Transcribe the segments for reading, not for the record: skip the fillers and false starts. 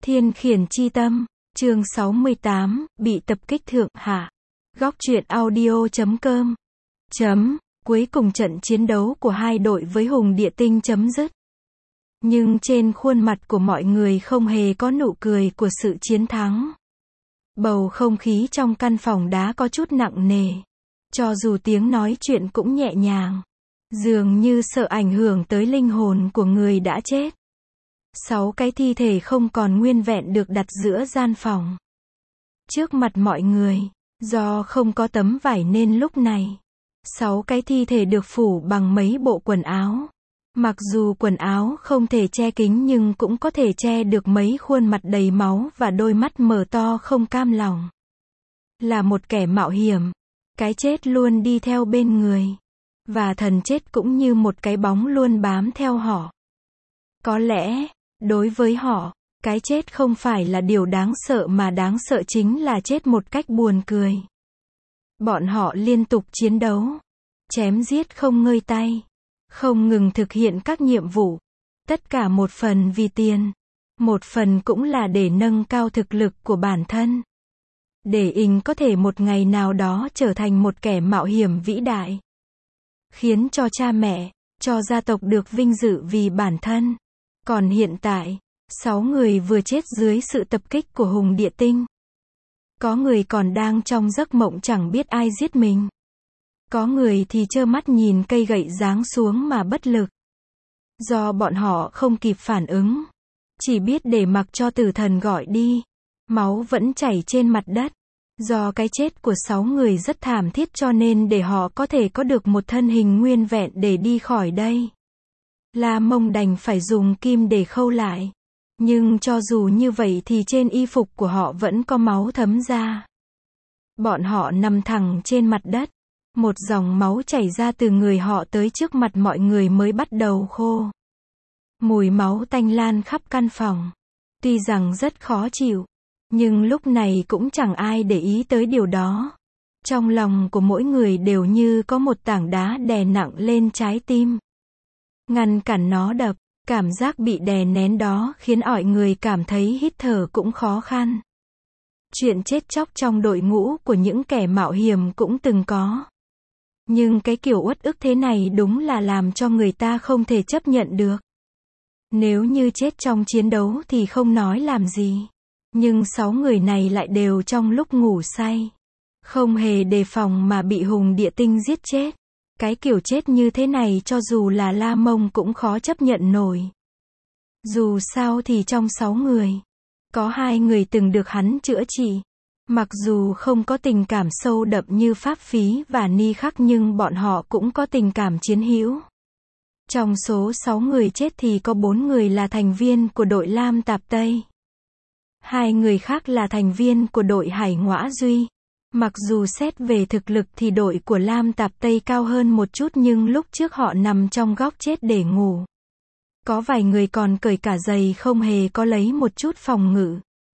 Thiên khiển chi tâm, chương 68, bị tập kích thượng hạ. Góc truyện audio.com. Cuối cùng trận chiến đấu của hai đội với Hùng Địa Tinh chấm dứt. Nhưng trên khuôn mặt của mọi người không hề có nụ cười của sự chiến thắng. Bầu không khí trong căn phòng đá có chút nặng nề. Cho dù tiếng nói chuyện cũng nhẹ nhàng. Dường như sợ ảnh hưởng tới linh hồn của người đã chết. 6 cái thi thể không còn nguyên vẹn được đặt giữa gian phòng. Trước mặt mọi người, do không có tấm vải nên lúc này, 6 cái thi thể được phủ bằng mấy bộ quần áo. Mặc dù quần áo không thể che kín nhưng cũng có thể che được mấy khuôn mặt đầy máu và đôi mắt mở to không cam lòng. Là một kẻ mạo hiểm, cái chết luôn đi theo bên người. Và thần chết cũng như một cái bóng luôn bám theo họ. Có lẽ, đối với họ, cái chết không phải là điều đáng sợ mà đáng sợ chính là chết một cách buồn cười. Bọn họ liên tục chiến đấu, chém giết không ngơi tay, không ngừng thực hiện các nhiệm vụ. Tất cả một phần vì tiền, một phần cũng là để nâng cao thực lực của bản thân. Để Ing có thể một ngày nào đó trở thành một kẻ mạo hiểm vĩ đại. Khiến cho cha mẹ, cho gia tộc được vinh dự vì bản thân. Còn hiện tại, 6 người vừa chết dưới sự tập kích của Hùng Địa Tinh. Có người còn đang trong giấc mộng chẳng biết ai giết mình. Có người thì trơ mắt nhìn cây gậy giáng xuống mà bất lực. Do bọn họ không kịp phản ứng. Chỉ biết để mặc cho tử thần gọi đi. Máu vẫn chảy trên mặt đất. Do cái chết của 6 người rất thảm thiết cho nên để họ có thể có được một thân hình nguyên vẹn để đi khỏi đây. La Mông đành phải dùng kim để khâu lại. Nhưng cho dù như vậy thì trên y phục của họ vẫn có máu thấm ra. Bọn họ nằm thẳng trên mặt đất. Một dòng máu chảy ra từ người họ tới trước mặt mọi người mới bắt đầu khô. Mùi máu tanh lan khắp căn phòng. Tuy rằng rất khó chịu. Nhưng lúc này cũng chẳng ai để ý tới điều đó. Trong lòng của mỗi người đều như có một tảng đá đè nặng lên trái tim. Ngăn cản nó đập, cảm giác bị đè nén đó khiến mọi người cảm thấy hít thở cũng khó khăn. Chuyện chết chóc trong đội ngũ của những kẻ mạo hiểm cũng từng có. Nhưng cái kiểu uất ức thế này đúng là làm cho người ta không thể chấp nhận được. Nếu như chết trong chiến đấu thì không nói làm gì. Nhưng 6 người này lại đều trong lúc ngủ say. Không hề đề phòng mà bị Hùng Địa Tinh giết chết. Cái kiểu chết như thế này cho dù là La Mông cũng khó chấp nhận nổi. Dù sao thì trong 6 người, có 2 người từng được hắn chữa trị. Mặc dù không có tình cảm sâu đậm như Pháp Phí và Ni Khắc nhưng bọn họ cũng có tình cảm chiến hữu. Trong số 6 người chết thì có 4 người là thành viên của đội Lam Tạp Tây. 2 người khác là thành viên của đội Hải Ngõa Duy. Mặc dù xét về thực lực thì đội của Lam Tạp Tây cao hơn một chút nhưng lúc trước họ nằm trong góc chết để ngủ. Có vài người còn cởi cả giày không hề có lấy một chút phòng ngự.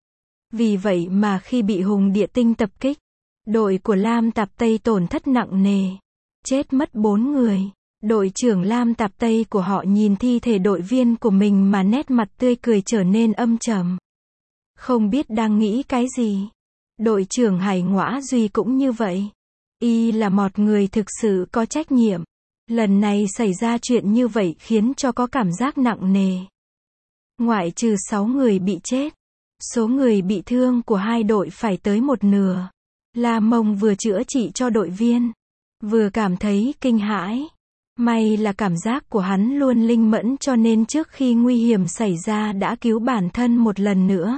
Vì vậy mà khi bị Hùng Địa Tinh tập kích, đội của Lam Tạp Tây tổn thất nặng nề. Chết mất 4 người. Đội trưởng Lam Tạp Tây của họ nhìn thi thể đội viên của mình mà nét mặt tươi cười trở nên âm trầm. Không biết đang nghĩ cái gì. Đội trưởng Hải Ngõa Duy cũng như vậy. Y là một người thực sự có trách nhiệm. Lần này xảy ra chuyện như vậy khiến cho có cảm giác nặng nề. Ngoại trừ 6 người bị chết, số người bị thương của hai đội phải tới một nửa. La Mông vừa chữa trị cho đội viên, vừa cảm thấy kinh hãi. May là cảm giác của hắn luôn linh mẫn cho nên trước khi nguy hiểm xảy ra đã cứu bản thân một lần nữa.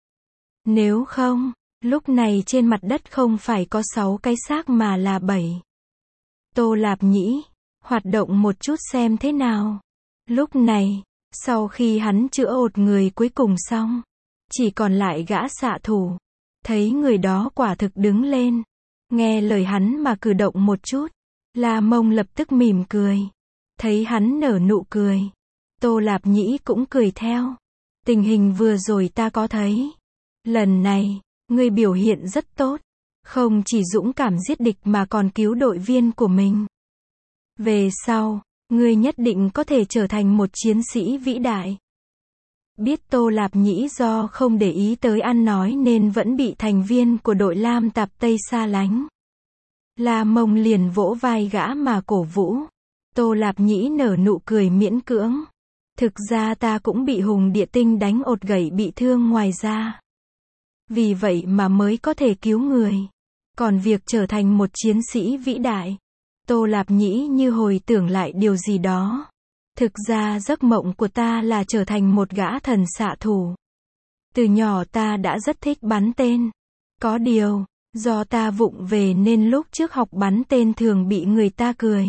Nếu không, lúc này trên mặt đất không phải có 6 cái xác mà là 7. Tô Lạp Nhĩ, hoạt động một chút xem thế nào. Lúc này, sau khi hắn chữa ột người cuối cùng xong, chỉ còn lại gã xạ thủ. Thấy người đó quả thực đứng lên. Nghe lời hắn mà cử động một chút. La Mông lập tức mỉm cười. Thấy hắn nở nụ cười. Tô Lạp Nhĩ cũng cười theo. Tình hình vừa rồi ta có thấy. Lần này, ngươi biểu hiện rất tốt. Không chỉ dũng cảm giết địch mà còn cứu đội viên của mình. Về sau, ngươi nhất định có thể trở thành một chiến sĩ vĩ đại. Biết Tô Lạp Nhĩ do không để ý tới ăn nói nên vẫn bị thành viên của đội Lam Tạp Tây xa lánh. La Mông liền vỗ vai gã mà cổ vũ. Tô Lạp Nhĩ nở nụ cười miễn cưỡng. Thực ra ta cũng bị Hùng Địa Tinh đánh ột gậy bị thương ngoài ra. Vì vậy mà mới có thể cứu người. Còn việc trở thành một chiến sĩ vĩ đại, Tô Lạp Nhĩ như hồi tưởng lại điều gì đó. Thực ra giấc mộng của ta là trở thành một gã thần xạ thủ. Từ nhỏ ta đã rất thích bắn tên. Có điều, do ta vụng về nên lúc trước học bắn tên thường bị người ta cười.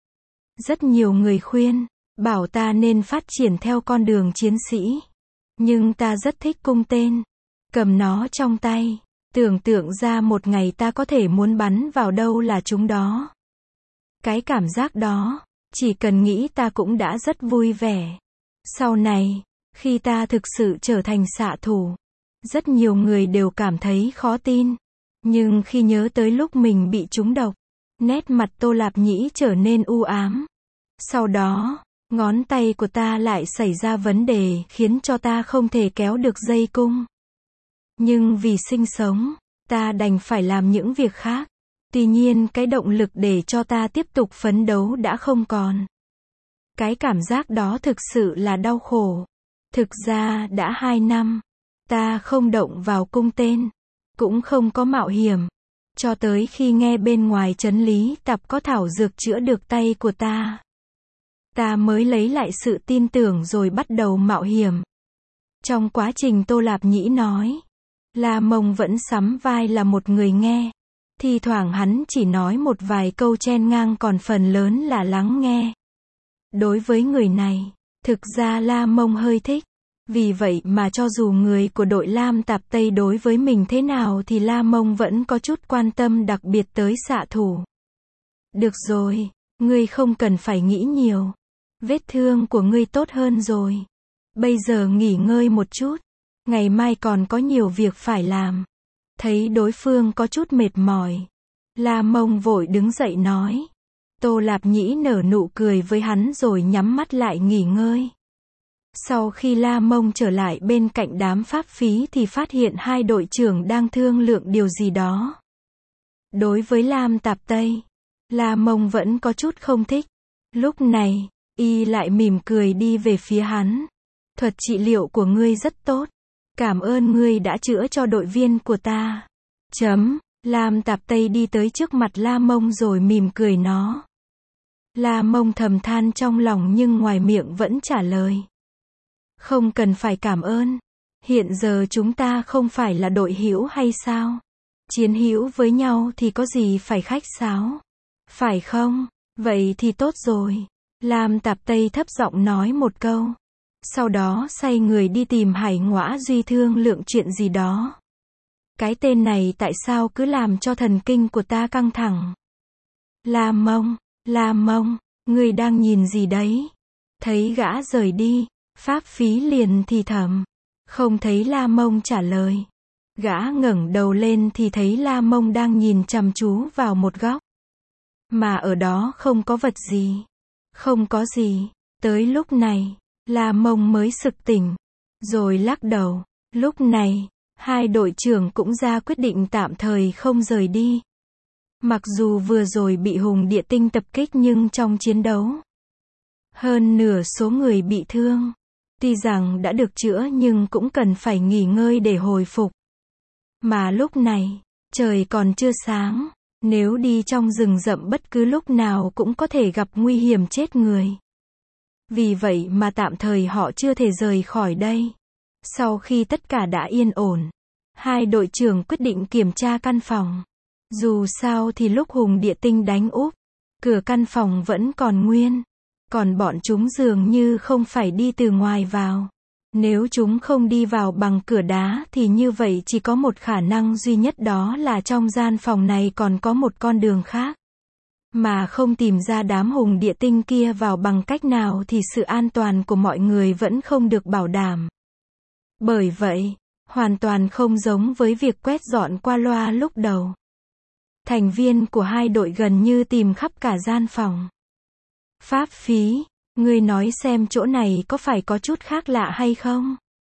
Rất nhiều người khuyên, bảo ta nên phát triển theo con đường chiến sĩ. Nhưng ta rất thích cung tên. Cầm nó trong tay, tưởng tượng ra một ngày ta có thể muốn bắn vào đâu là trúng đó. Cái cảm giác đó, chỉ cần nghĩ ta cũng đã rất vui vẻ. Sau này, khi ta thực sự trở thành xạ thủ, rất nhiều người đều cảm thấy khó tin. Nhưng khi nhớ tới lúc mình bị trúng độc, nét mặt Tô Lạp Nhĩ trở nên u ám. Sau đó, ngón tay của ta lại xảy ra vấn đề khiến cho ta không thể kéo được dây cung. Nhưng vì sinh sống, ta đành phải làm những việc khác. Tuy nhiên cái động lực để cho ta tiếp tục phấn đấu đã không còn. Cái cảm giác đó thực sự là đau khổ. Thực ra đã 2 năm, ta không động vào cung tên, cũng không có mạo hiểm. Cho tới khi nghe bên ngoài trấn Lý Tạp có thảo dược chữa được tay của ta. Ta mới lấy lại sự tin tưởng rồi bắt đầu mạo hiểm. Trong quá trình Tô Lạp Nhĩ nói, La Mông vẫn sắm vai là một người nghe. Thi thoảng hắn chỉ nói một vài câu chen ngang còn phần lớn là lắng nghe. Đối với người này, thực ra La Mông hơi thích. Vì vậy mà cho dù người của đội Lam Tạp Tây đối với mình thế nào thì La Mông vẫn có chút quan tâm đặc biệt tới xạ thủ. Được rồi, ngươi không cần phải nghĩ nhiều. Vết thương của ngươi tốt hơn rồi. Bây giờ nghỉ ngơi một chút. Ngày mai còn có nhiều việc phải làm. Thấy đối phương có chút mệt mỏi, La Mông vội đứng dậy nói. Tô Lạp Nhĩ nở nụ cười với hắn rồi nhắm mắt lại nghỉ ngơi. Sau khi La Mông trở lại bên cạnh đám pháp phí thì phát hiện hai đội trưởng đang thương lượng điều gì đó. Đối với Lam Tạp Tây, La Mông vẫn có chút không thích. Lúc này, y lại mỉm cười đi về phía hắn. Thuật trị liệu của ngươi rất tốt. Cảm ơn ngươi đã chữa cho đội viên của ta. Lam Tạp Tây đi tới trước mặt La Mông rồi mỉm cười nó. La Mông thầm than trong lòng nhưng ngoài miệng vẫn trả lời. Không cần phải cảm ơn. Hiện giờ chúng ta không phải là đội hữu hay sao? Chiến hữu với nhau thì có gì phải khách sáo. Phải không? Vậy thì tốt rồi. Lam Tạp Tây thấp giọng nói một câu. Sau đó xoay người đi tìm Hải Ngõa Duy thương lượng chuyện gì đó. Cái tên này tại sao cứ làm cho thần kinh của ta căng thẳng? La Mông, ngươi đang nhìn gì đấy? Thấy gã rời đi, pháp phí liền thì thầm. Không thấy La Mông trả lời. Gã ngẩng đầu lên thì thấy La Mông đang nhìn chăm chú vào một góc. Mà ở đó không có vật gì. Không có gì. Tới lúc này, La Mông mới sực tỉnh. Rồi lắc đầu. Lúc này, hai đội trưởng cũng ra quyết định tạm thời không rời đi. Mặc dù vừa rồi bị Hùng Địa Tinh tập kích nhưng trong chiến đấu, hơn nửa số người bị thương. Tuy rằng đã được chữa nhưng cũng cần phải nghỉ ngơi để hồi phục. Mà lúc này, trời còn chưa sáng. Nếu đi trong rừng rậm bất cứ lúc nào cũng có thể gặp nguy hiểm chết người. Vì vậy mà tạm thời họ chưa thể rời khỏi đây. Sau khi tất cả đã yên ổn, hai đội trưởng quyết định kiểm tra căn phòng. Dù sao thì lúc Hùng Địa Tinh đánh úp, cửa căn phòng vẫn còn nguyên. Còn bọn chúng dường như không phải đi từ ngoài vào. Nếu chúng không đi vào bằng cửa đá thì như vậy chỉ có một khả năng duy nhất, đó là trong gian phòng này còn có một con đường khác. Mà không tìm ra đám Hùng Địa Tinh kia vào bằng cách nào thì sự an toàn của mọi người vẫn không được bảo đảm. Bởi vậy, hoàn toàn không giống với việc quét dọn qua loa lúc đầu. Thành viên của hai đội gần như tìm khắp cả gian phòng. Pháp phí, ngươi nói xem chỗ này có phải có chút khác lạ hay không?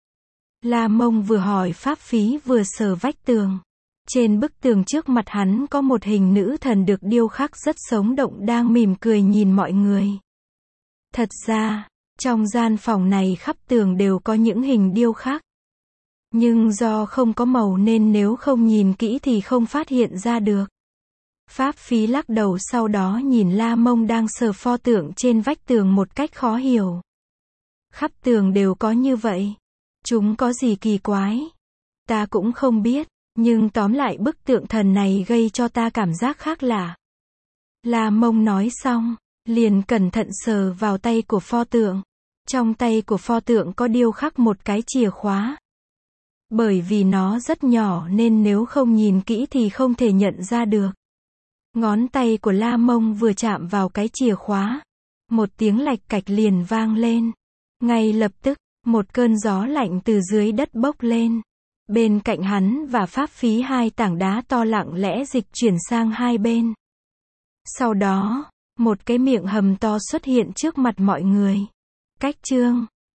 La Mông vừa hỏi pháp phí vừa sờ vách tường. Trên bức tường trước mặt hắn có một hình nữ thần được điêu khắc rất sống động đang mỉm cười nhìn mọi người. Thật ra, trong gian phòng này khắp tường đều có những hình điêu khắc. Nhưng do không có màu nên nếu không nhìn kỹ thì không phát hiện ra được. Pháp phí lắc đầu sau đó nhìn La Mông đang sờ pho tượng trên vách tường một cách khó hiểu. Khắp tường đều có như vậy. Chúng có gì kỳ quái? Ta cũng không biết, nhưng tóm lại bức tượng thần này gây cho ta cảm giác khác lạ. La Mông nói xong, liền cẩn thận sờ vào tay của pho tượng. Trong tay của pho tượng có điêu khắc một cái chìa khóa. Bởi vì nó rất nhỏ nên nếu không nhìn kỹ thì không thể nhận ra được. Ngón tay của La Mông vừa chạm vào cái chìa khóa. Một tiếng lạch cạch liền vang lên. Ngay lập tức, một cơn gió lạnh từ dưới đất bốc lên. Bên cạnh hắn và pháp phí hai tảng đá to lặng lẽ dịch chuyển sang hai bên. Sau đó, một cái miệng hầm to xuất hiện trước mặt mọi người. Cách chương